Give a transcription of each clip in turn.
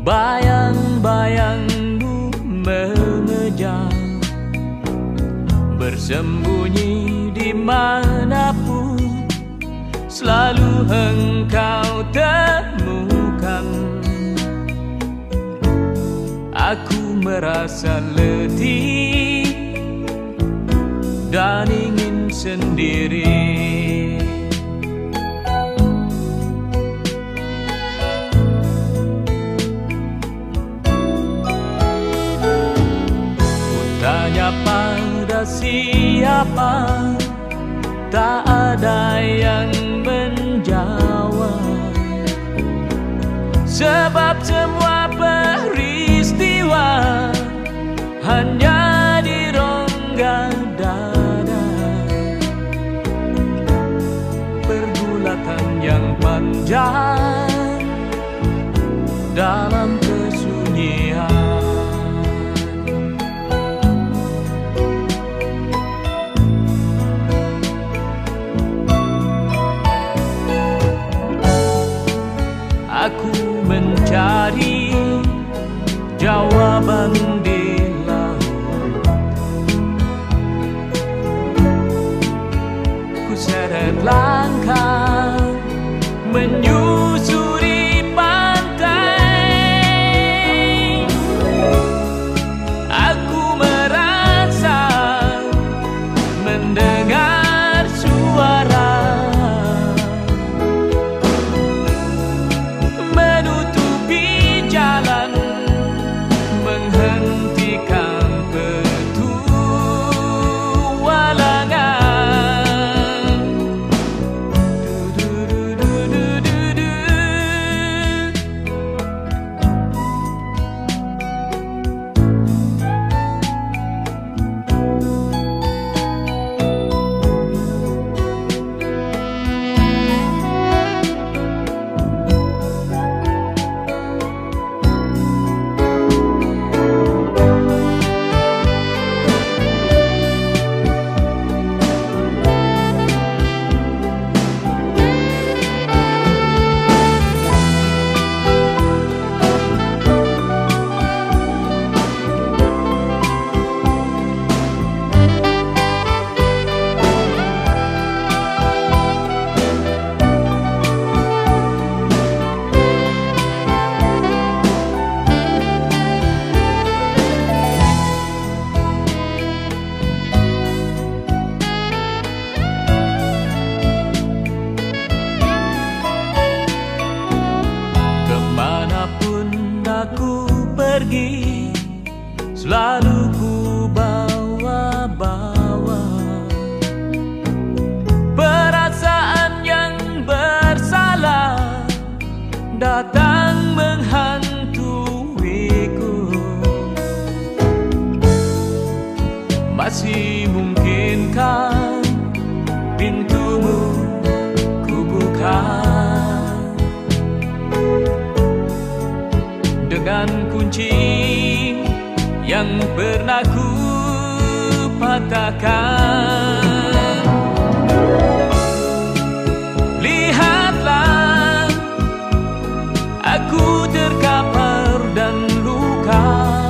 Bayang-bayangmu mengejar, bersembunyi dimanapun, selalu engkau temukan. Aku merasa letih dan ingin sendiri. Tanya pada siapa, tak ada yang menjawab. Sebab semua peristiwa hanya di rongga dada. Pergulatan yang panjang dalam kesunyian. Aku mencari jawaban di laut. Ku seret langkah menyusuri pantai. Aku merasa mendengar suara aku pergi, selalu ku bawa-bawa perasaan yang bersalah datang menghantuiku. Masih mungkinkah pintumu ku buka dengan kunci yang pernah ku patahkan. Lihatlah, aku terkapar dan luka.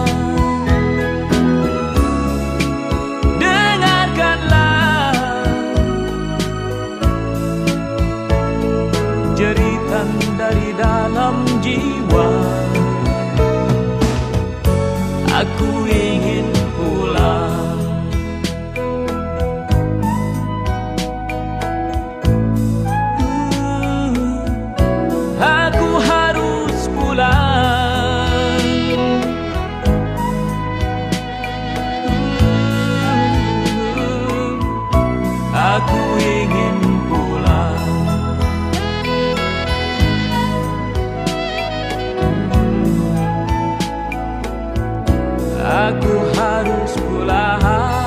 Dengarkanlah jeritan dari dalam jiwa. Aku ingin pulang. Aku harus pulang. Aku ingin pulang. Aku harus pulang.